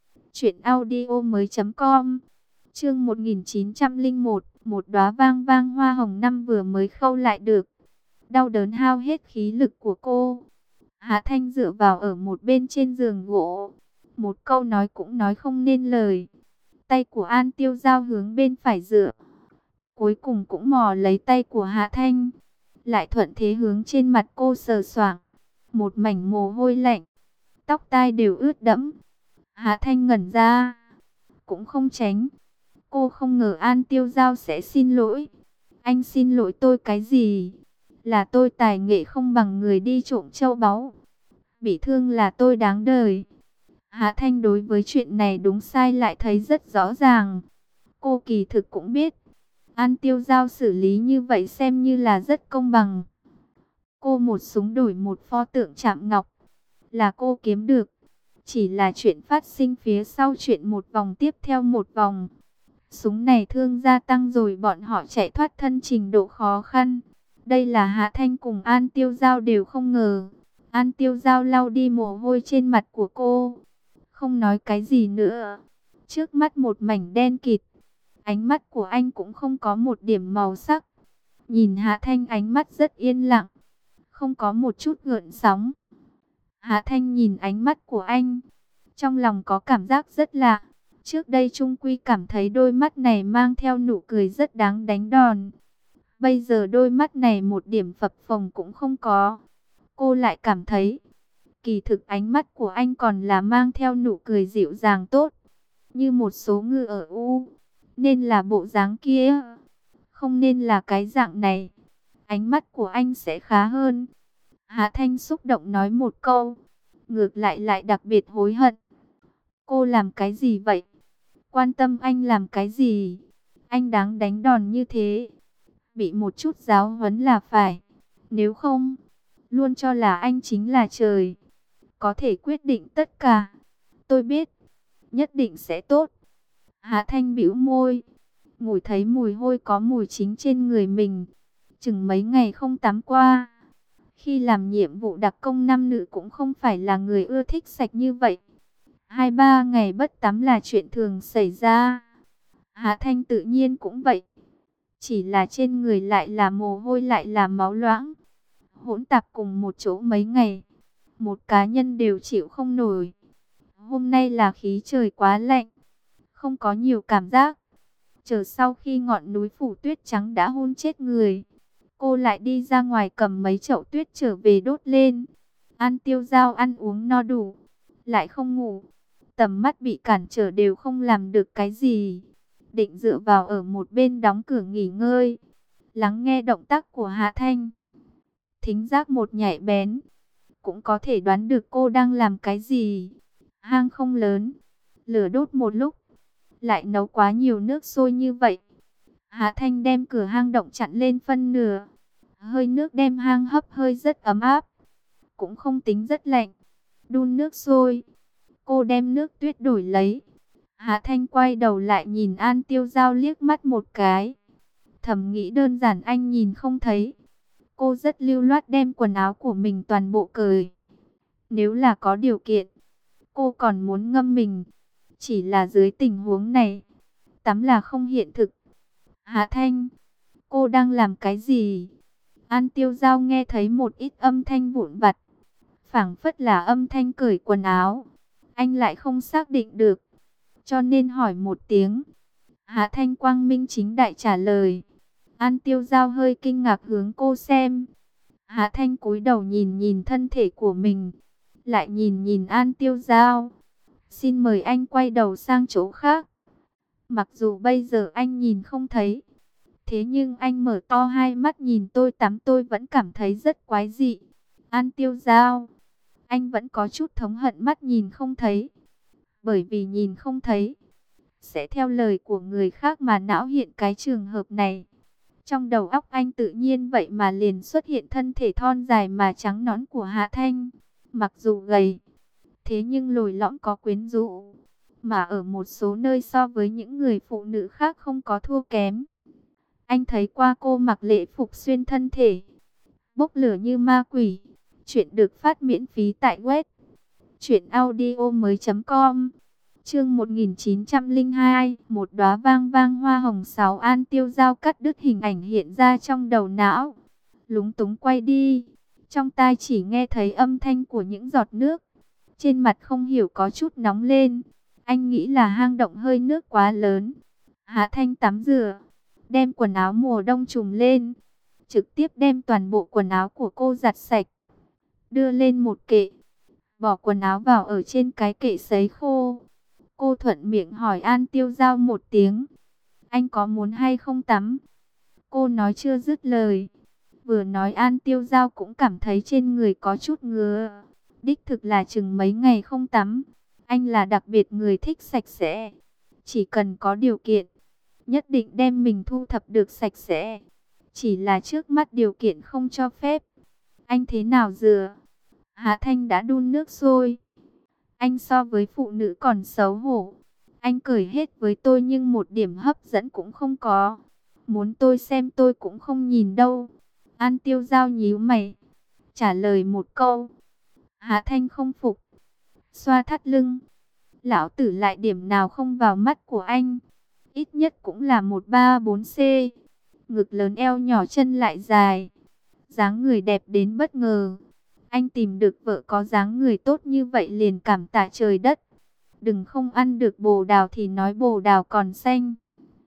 A: truyệnaudiomoi.com. Chương 1901, một đóa vang vang hoa hồng năm vừa mới khâu lại được. Đau đớn hao hết khí lực của cô. Hạ Thanh dựa vào ở một bên trên giường gỗ, một câu nói cũng nói không nên lời. Tay của An Tiêu Giao hướng bên phải dựa, cuối cùng cũng mò lấy tay của Hạ Thanh, lại thuận thế hướng trên mặt cô sờ soạng. Một mảnh mồ hôi lạnh, tóc tai đều ướt đẫm. Hạ Thanh ngẩn ra, cũng không tránh. Cô không ngờ An Tiêu Giao sẽ xin lỗi. Anh xin lỗi tôi cái gì? Là tôi tài nghệ không bằng người đi trộm châu báu. Bị thương là tôi đáng đời. Hạ Thanh đối với chuyện này đúng sai lại thấy rất rõ ràng. Cô kỳ thực cũng biết, An Tiêu Giao xử lý như vậy xem như là rất công bằng. Cô một súng đổi một pho tượng chạm ngọc, là cô kiếm được. Chỉ là chuyện phát sinh phía sau chuyện một vòng tiếp theo một vòng. Súng này thương gia tăng rồi bọn họ chạy thoát thân trình độ khó khăn. Đây là Hạ Thanh cùng An Tiêu Giao đều không ngờ. An Tiêu Giao lau đi mồ hôi trên mặt của cô, không nói cái gì nữa. Trước mắt một mảnh đen kịt, ánh mắt của anh cũng không có một điểm màu sắc. Nhìn Hạ Thanh ánh mắt rất yên lặng, không có một chút gợn sóng. Hạ Thanh nhìn ánh mắt của anh, trong lòng có cảm giác rất lạ. Trước đây Trung Quy cảm thấy đôi mắt này mang theo nụ cười rất đáng đánh đòn. Bây giờ đôi mắt này một điểm phập phồng cũng không có. Cô lại cảm thấy Kỳ thực ánh mắt của anh còn là mang theo nụ cười dịu dàng tốt, như một số ngư ở u. Nên là bộ dáng kia, không nên là cái dạng này. Ánh mắt của anh sẽ khá hơn. Hạ Thanh xúc động nói một câu, ngược lại lại đặc biệt hối hận. Cô làm cái gì vậy? Quan tâm anh làm cái gì? Anh đáng đánh đòn như thế. Bị một chút giáo huấn là phải. Nếu không, luôn cho là anh chính là trời, có thể quyết định tất cả. Tôi biết, nhất định sẽ tốt. Hạ Thanh bĩu môi, ngửi thấy mùi hôi có mùi chính trên người mình. Chừng mấy ngày không tắm qua. Khi làm nhiệm vụ đặc công nam nữ cũng không phải là người ưa thích sạch như vậy. 2-3 ngày bất tắm là chuyện thường xảy ra. Hạ Thanh tự nhiên cũng vậy. Chỉ là trên người lại là mồ hôi lại là máu loãng, hỗn tạp cùng một chỗ mấy ngày. Một cá nhân đều chịu không nổi. Hôm nay là khí trời quá lạnh, không có nhiều cảm giác. Chờ sau khi ngọn núi phủ tuyết trắng đã hun chết người, cô lại đi ra ngoài cầm mấy chậu tuyết trở về đốt lên. An Tiêu Dao ăn uống no đủ, lại không ngủ. Tầm mắt bị cản trở đều không làm được cái gì. Định dựa vào ở một bên đóng cửa nghỉ ngơi, lắng nghe động tác của Hạ Thanh. Thính giác một nhạy bén, cũng có thể đoán được cô đang làm cái gì. Hang không lớn, lửa đốt một lúc, lại nấu quá nhiều nước sôi như vậy. Hạ Thanh đem cửa hang động chặn lên phân nửa. Hơi nước đem hang hấp hơi rất ấm áp, cũng không tính rất lạnh. Đun nước sôi, cô đem nước tuyết đổi lấy. Hạ Thanh quay đầu lại nhìn An Tiêu Dao liếc mắt một cái. Thầm nghĩ đơn giản anh nhìn không thấy. Cô rất lưu loát đem quần áo của mình toàn bộ cởi. Nếu là có điều kiện, cô còn muốn ngâm mình. Chỉ là dưới tình huống này, tắm là không hiện thực. Hạ Thanh, cô đang làm cái gì? An Tiêu Dao nghe thấy một ít âm thanh vụn vặt, phảng phất là âm thanh cởi quần áo. Anh lại không xác định được, cho nên hỏi một tiếng. Hạ Thanh quang minh chính đại trả lời. An Tiêu Dao hơi kinh ngạc hướng cô xem. Hạ Thanh cúi đầu nhìn nhìn thân thể của mình, lại nhìn nhìn An Tiêu Dao. Xin mời anh quay đầu sang chỗ khác. Mặc dù bây giờ anh nhìn không thấy, thế nhưng anh mở to hai mắt nhìn tôi tắm tôi vẫn cảm thấy rất quái dị. An Tiêu Dao, anh vẫn có chút thống hận mắt nhìn không thấy. Bởi vì nhìn không thấy, sẽ theo lời của người khác mà não hiện cái trường hợp này. Trong đầu óc anh tự nhiên vậy mà liền xuất hiện thân thể thon dài mà trắng nõn của Hạ Thanh. Mặc dù gầy, thế nhưng lồi lõm có quyến rũ, mà ở một số nơi so với những người phụ nữ khác không có thua kém. Anh thấy qua cô mặc lễ phục xuyên thân thể, bốc lửa như ma quỷ. Chuyện được phát miễn phí tại web truyệnaudiomoi.com. Chương 1902, một đóa vang vang hoa hồng 6. An Tiêu Dao cắt đứt hình ảnh hiện ra trong đầu não, lúng túng quay đi. Trong tai chỉ nghe thấy âm thanh của những giọt nước. Trên mặt không hiểu có chút nóng lên. Anh nghĩ là hang động hơi nước quá lớn. Hạ Thanh tắm rửa, đem quần áo mùa đông trùm lên, trực tiếp đem toàn bộ quần áo của cô giặt sạch, đưa lên một kệ, bỏ quần áo vào ở trên cái kệ sấy khô. Cô thuận miệng hỏi An Tiêu Dao một tiếng, anh có muốn hay không tắm? Cô nói chưa dứt lời, vừa nói An Tiêu Dao cũng cảm thấy trên người có chút ngứa. Đích thực là chừng mấy ngày không tắm. Anh là đặc biệt người thích sạch sẽ, chỉ cần có điều kiện, nhất định đem mình thu thập được sạch sẽ. Chỉ là trước mắt điều kiện không cho phép. Anh thế nào rửa? Hạ Thanh đã đun nước sôi. Anh so với phụ nữ còn xấu hổ. Anh cởi hết với tôi nhưng một điểm hấp dẫn cũng không có. Muốn tôi xem tôi cũng không nhìn đâu. An Tiêu Dao nhíu mày, trả lời một câu. Hạ Thanh không phục, xoa thắt lưng. Lão tử lại điểm nào không vào mắt của anh. Ít nhất cũng là 134C. Ngực lớn eo nhỏ chân lại dài, dáng người đẹp đến bất ngờ. Anh tìm được vợ có dáng người tốt như vậy liền cảm tạ trời đất. Đừng không ăn được bồ đào thì nói bồ đào còn xanh.